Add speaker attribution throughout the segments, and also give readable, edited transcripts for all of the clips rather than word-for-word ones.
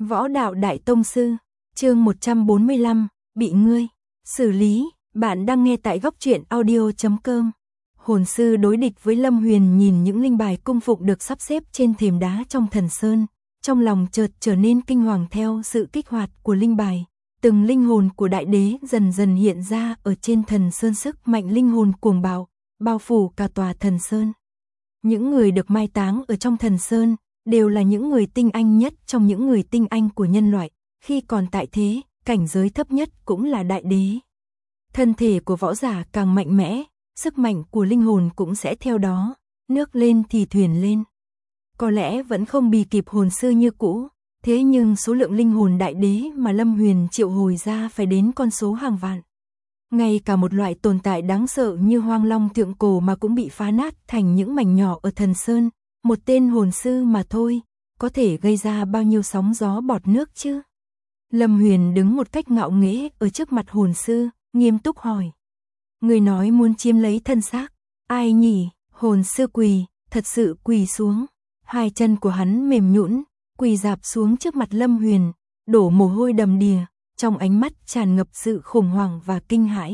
Speaker 1: Võ đạo đại tông sư, chương 145, bị ngươi xử lý. Bạn đang nghe tại góc truyện audio.com. Hồn sư đối địch với Lâm Huyền nhìn những linh bài cung phụng được sắp xếp trên thềm đá trong thần sơn, trong lòng chợt trở nên kinh hoàng theo sự kích hoạt của linh bài. Từng linh hồn của đại đế dần dần hiện ra ở trên thần sơn, sức mạnh linh hồn cuồng bạo, bao phủ cả tòa thần sơn. Những người được mai táng ở trong thần sơn đều là những người tinh anh nhất trong những người tinh anh của nhân loại, khi còn tại thế, cảnh giới thấp nhất cũng là đại đế. Thân thể của võ giả càng mạnh mẽ, sức mạnh của linh hồn cũng sẽ theo đó, nước lên thì thuyền lên. Có lẽ vẫn không bì kịp hồn sư như cũ, thế nhưng số lượng linh hồn đại đế mà Lâm Huyền triệu hồi ra phải đến con số hàng vạn. Ngay cả một loại tồn tại đáng sợ như hoang long thượng cổ mà cũng bị phá nát thành những mảnh nhỏ ở thần sơn, một tên hồn sư mà thôi, có thể gây ra bao nhiêu sóng gió bọt nước chứ? Lâm Huyền đứng một cách ngạo nghễ ở trước mặt hồn sư, nghiêm túc hỏi. Người nói muốn chiếm lấy thân xác, ai nhỉ? Hồn sư quỳ, thật sự quỳ xuống. Hai chân của hắn mềm nhũn, quỳ rạp xuống trước mặt Lâm Huyền, đổ mồ hôi đầm đìa, trong ánh mắt tràn ngập sự khủng hoảng và kinh hãi.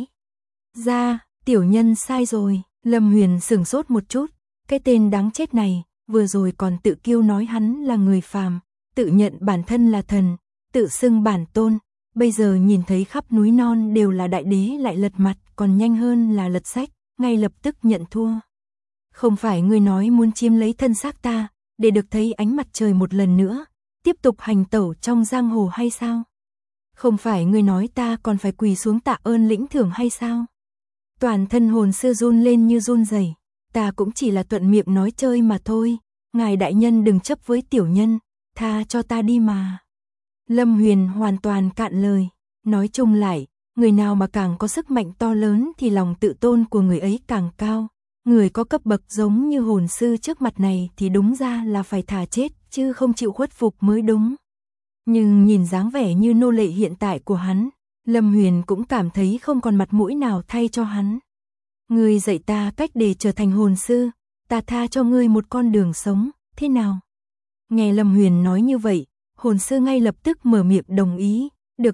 Speaker 1: Ra, tiểu nhân sai rồi. Lâm Huyền sửng sốt một chút, cái tên đáng chết này, vừa rồi còn tự kiêu nói hắn là người phàm, tự nhận bản thân là thần, tự xưng bản tôn, bây giờ nhìn thấy khắp núi non đều là đại đế lại lật mặt, còn nhanh hơn là lật sách, ngay lập tức nhận thua. Không phải ngươi nói muốn chiếm lấy thân xác ta, để được thấy ánh mặt trời một lần nữa, tiếp tục hành tẩu trong giang hồ hay sao? Không phải ngươi nói ta còn phải quỳ xuống tạ ơn lĩnh thưởng hay sao? Toàn thân hồn sư run lên như run rẩy. Ta cũng chỉ là thuận miệng nói chơi mà thôi, ngài đại nhân đừng chấp với tiểu nhân, tha cho ta đi mà. Lâm Huyền hoàn toàn cạn lời, nói chung lại, người nào mà càng có sức mạnh to lớn thì lòng tự tôn của người ấy càng cao. Người có cấp bậc giống như hồn sư trước mặt này thì đúng ra là phải thà chết, chứ không chịu khuất phục mới đúng. Nhưng nhìn dáng vẻ như nô lệ hiện tại của hắn, Lâm Huyền cũng cảm thấy không còn mặt mũi nào thay cho hắn. Ngươi dạy ta cách để trở thành hồn sư, ta tha cho ngươi một con đường sống, thế nào? Nghe Lâm Huyền nói như vậy, hồn sư ngay lập tức mở miệng đồng ý, được,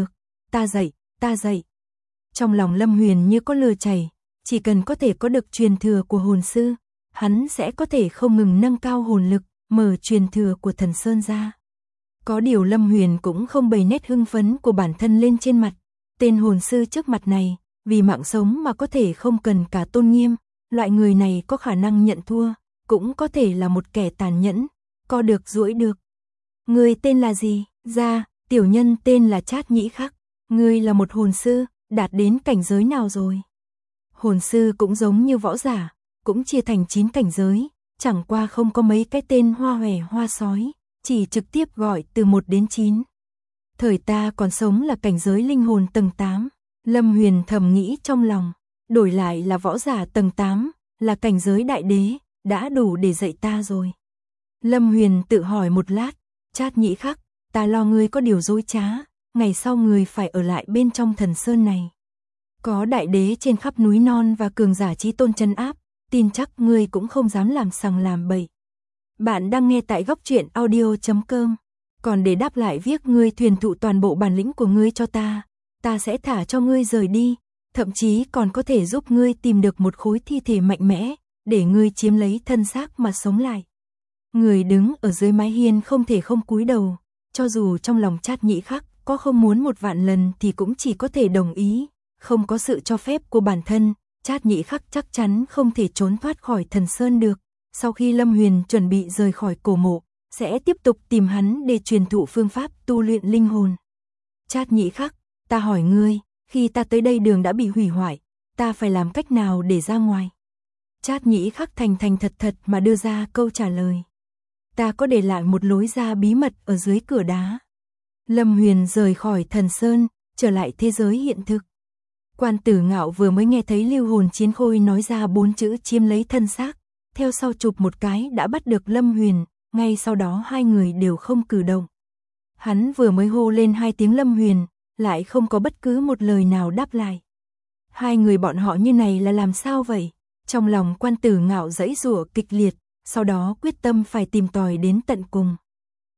Speaker 1: ta dạy. Trong lòng Lâm Huyền như có lửa chảy, chỉ cần có thể có được truyền thừa của hồn sư, hắn sẽ có thể không ngừng nâng cao hồn lực, mở truyền thừa của thần sơn ra. Có điều Lâm Huyền cũng không bày nét hưng phấn của bản thân lên trên mặt, tên hồn sư trước mặt này, vì mạng sống mà có thể không cần cả tôn nghiêm, loại người này có khả năng nhận thua, cũng có thể là một kẻ tàn nhẫn, co được duỗi được. Ngươi tên là gì? Ra, tiểu nhân tên là Trát Nhĩ Khắc. Ngươi là một hồn sư, đạt đến cảnh giới nào rồi? Hồn sư cũng giống như võ giả, cũng chia thành 9 cảnh giới, chẳng qua không có mấy cái tên hoa hòe hoa sói, chỉ trực tiếp gọi từ 1 đến 9. Thời ta còn sống là cảnh giới linh hồn tầng 8. Lâm Huyền thầm nghĩ trong lòng, đổi lại là võ giả tầng 8, là cảnh giới đại đế, đã đủ để dạy ta rồi. Lâm Huyền tự hỏi một lát, Trát Nhĩ Khắc, ta lo ngươi có điều dối trá, ngày sau ngươi phải ở lại bên trong thần sơn này. Có đại đế trên khắp núi non và cường giả chí tôn trấn áp, tin chắc ngươi cũng không dám làm sằng làm bậy. Bạn đang nghe tại góc truyện audio.com, còn để đáp lại việc ngươi truyền thụ toàn bộ bản lĩnh của ngươi cho ta sẽ thả cho ngươi rời đi, thậm chí còn có thể giúp ngươi tìm được một khối thi thể mạnh mẽ, để ngươi chiếm lấy thân xác mà sống lại. Người đứng ở dưới mái hiên không thể không cúi đầu, cho dù trong lòng Trát Nhĩ Khắc có không muốn 1.000.000 lần thì cũng chỉ có thể đồng ý, không có sự cho phép của bản thân, Trát Nhĩ Khắc chắc chắn không thể trốn thoát khỏi thần sơn được. Sau khi Lâm Huyền chuẩn bị rời khỏi cổ mộ, sẽ tiếp tục tìm hắn để truyền thụ phương pháp tu luyện linh hồn. Trát Nhĩ Khắc, ta hỏi ngươi, khi ta tới đây đường đã bị hủy hoại, ta phải làm cách nào để ra ngoài? Trát Nhĩ Khắc thành thật mà đưa ra câu trả lời. Ta có để lại một lối ra bí mật ở dưới cửa đá. Lâm Huyền rời khỏi thần sơn, trở lại thế giới hiện thực. Quan Tử Ngạo vừa mới nghe thấy Lưu Hồn Chiến Khôi nói ra 4 chữ chiếm lấy thân xác, theo sau chụp một cái đã bắt được Lâm Huyền, ngay sau đó hai người đều không cử động. Hắn vừa mới hô lên 2 tiếng Lâm Huyền, lại không có bất cứ một lời nào đáp lại. Hai người bọn họ như này là làm sao vậy? Trong lòng Quan Tử Ngạo giãy giụa kịch liệt, sau đó quyết tâm phải tìm tòi đến tận cùng.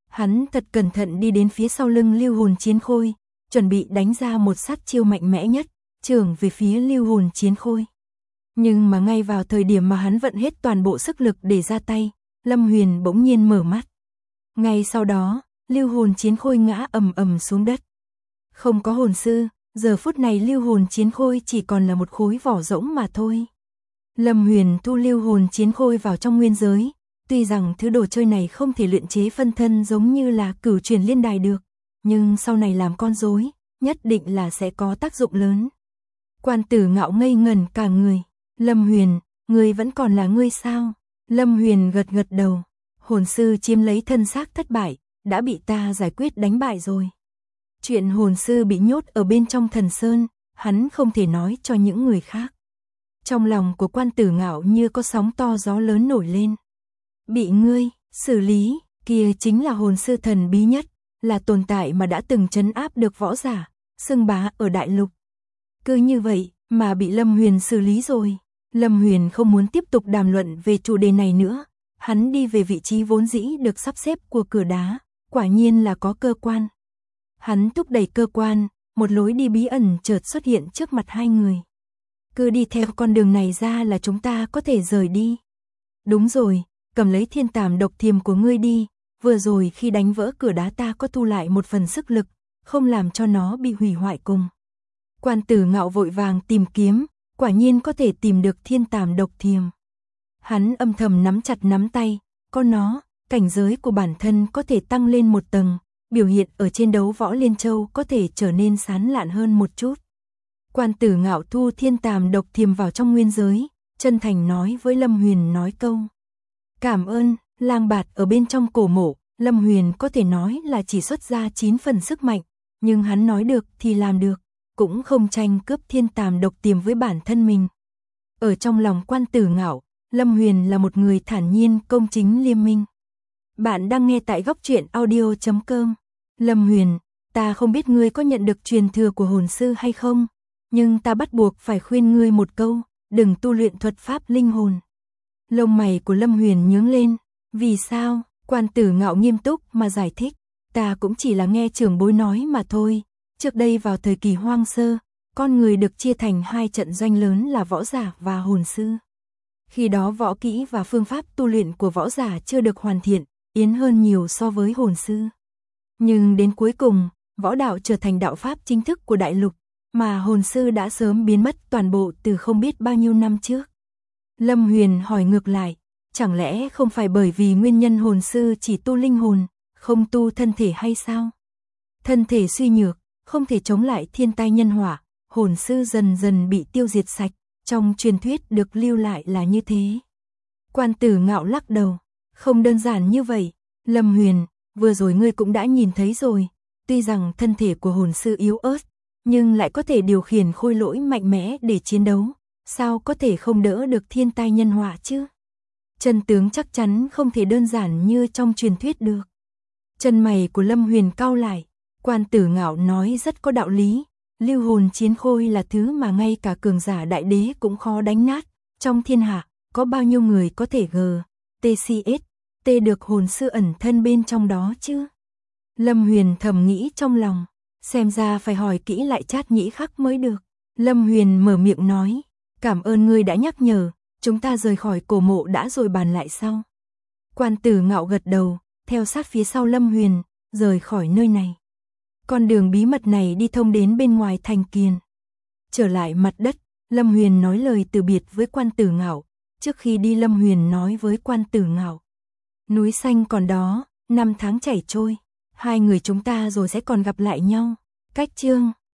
Speaker 1: Hắn thật cẩn thận đi đến phía sau lưng Lưu Hồn Chiến Khôi, chuẩn bị đánh ra một sát chiêu mạnh mẽ nhất, chưởng về phía Lưu Hồn Chiến Khôi. Nhưng mà ngay vào thời điểm mà hắn vận hết toàn bộ sức lực để ra tay, Lâm Huyền bỗng nhiên mở mắt. Ngay sau đó, Lưu Hồn Chiến Khôi ngã ầm ầm xuống đất. Không có hồn sư, giờ phút này Lưu Hồn Chiến Khôi chỉ còn là một khối vỏ rỗng mà thôi. Lâm Huyền thu Lưu Hồn Chiến Khôi vào trong nguyên giới, tuy rằng thứ đồ chơi này không thể luyện chế phân thân giống như là Cửu Truyền Liên Đài được, nhưng sau này làm con rối, nhất định là sẽ có tác dụng lớn. Quan Tử Ngạo ngây ngẩn cả người. Lâm Huyền, ngươi vẫn còn là ngươi sao? Lâm Huyền gật gật đầu. Hồn sư chiếm lấy thân xác thất bại, đã bị ta giải quyết đánh bại rồi. Chuyện hồn sư bị nhốt ở bên trong thần sơn, hắn không thể nói cho những người khác. Trong lòng của Quan Tử Ngạo như có sóng to gió lớn nổi lên. Bị ngươi xử lý, kia chính là hồn sư thần bí nhất, là tồn tại mà đã từng trấn áp được võ giả, xưng bá ở đại lục. Cứ như vậy mà bị Lâm Huyền xử lý rồi. Lâm Huyền không muốn tiếp tục đàm luận về chủ đề này nữa. Hắn đi về vị trí vốn dĩ được sắp xếp của cửa đá, quả nhiên là có cơ quan. Hắn thúc đẩy cơ quan, một lối đi bí ẩn chợt xuất hiện trước mặt hai người. Cứ đi theo con đường này ra là chúng ta có thể rời đi. Đúng rồi, cầm lấy thiên tàm độc thiềm của ngươi đi, vừa rồi khi đánh vỡ cửa đá ta có thu lại một phần sức lực, không làm cho nó bị hủy hoại cùng. Quan Tử Ngạo vội vàng tìm kiếm, quả nhiên có thể tìm được thiên tàm độc thiềm. Hắn âm thầm nắm chặt nắm tay, có nó, cảnh giới của bản thân có thể tăng lên một tầng, biểu hiện ở trên đấu võ Liên Châu có thể trở nên sán lạn hơn một chút. Quan Tử Ngạo thu thiên tàm độc thiềm vào trong nguyên giới, chân thành nói với Lâm Huyền nói câu. Cảm ơn, lang bạt ở bên trong cổ mộ, Lâm Huyền có thể nói là chỉ xuất ra 9 phần sức mạnh, nhưng hắn nói được thì làm được, cũng không tranh cướp thiên tàm độc thiềm với bản thân mình. Ở trong lòng Quan Tử Ngạo, Lâm Huyền là một người thản nhiên, công chính, liêm minh. Bạn đang nghe tại góc truyện audio.com. Lâm Huyền, ta không biết ngươi có nhận được truyền thừa của hồn sư hay không, nhưng ta bắt buộc phải khuyên ngươi một câu, đừng tu luyện thuật pháp linh hồn. Lông mày của Lâm Huyền nhướng lên. Vì sao? Quan Tử Ngạo nghiêm túc mà giải thích. Ta cũng chỉ là nghe trưởng bối nói mà thôi. Trước đây vào thời kỳ hoang sơ, con người được chia thành hai trận doanh lớn là võ giả và hồn sư. Khi đó võ kỹ và phương pháp tu luyện của võ giả chưa được hoàn thiện, yến hơn nhiều so với hồn sư. Nhưng đến cuối cùng, võ đạo trở thành đạo pháp chính thức của đại lục, mà hồn sư đã sớm biến mất toàn bộ từ không biết bao nhiêu năm trước. Lâm Huyền hỏi ngược lại, chẳng lẽ không phải bởi vì nguyên nhân hồn sư chỉ tu linh hồn, không tu thân thể hay sao? Thân thể suy nhược, không thể chống lại thiên tai nhân họa, hồn sư dần dần bị tiêu diệt sạch, trong truyền thuyết được lưu lại là như thế. Quan Tử Ngạo lắc đầu, không đơn giản như vậy. Lâm Huyền, vừa rồi ngươi cũng đã nhìn thấy rồi, tuy rằng thân thể của hồn sư yếu ớt, nhưng lại có thể điều khiển khôi lỗi mạnh mẽ để chiến đấu, sao có thể không đỡ được thiên tai nhân họa chứ? Chân tướng chắc chắn không thể đơn giản như trong truyền thuyết được. Chân mày của Lâm Huyền cau lại, Quan Tử Ngạo nói rất có đạo lý, Lưu Hồn Chiến Khôi là thứ mà ngay cả cường giả đại đế cũng khó đánh nát, trong thiên hạ, có bao nhiêu người có thể TCS được hồn sư ẩn thân bên trong đó chứ? Lâm Huyền thầm nghĩ trong lòng, xem ra phải hỏi kỹ lại Trát Nhĩ Khắc mới được. Lâm Huyền mở miệng nói, cảm ơn ngươi đã nhắc nhở, chúng ta rời khỏi cổ mộ đã rồi bàn lại sau. Quan Tử Ngạo gật đầu, theo sát phía sau Lâm Huyền, rời khỏi nơi này. Con đường bí mật này đi thông đến bên ngoài thành Kiền. Trở lại mặt đất, Lâm Huyền nói lời từ biệt với Quan Tử Ngạo. Trước khi đi Lâm Huyền nói với Quan Tử Ngạo, núi xanh còn đó, 5 tháng chảy trôi, hai người chúng ta rồi sẽ còn gặp lại nhau. Cách chương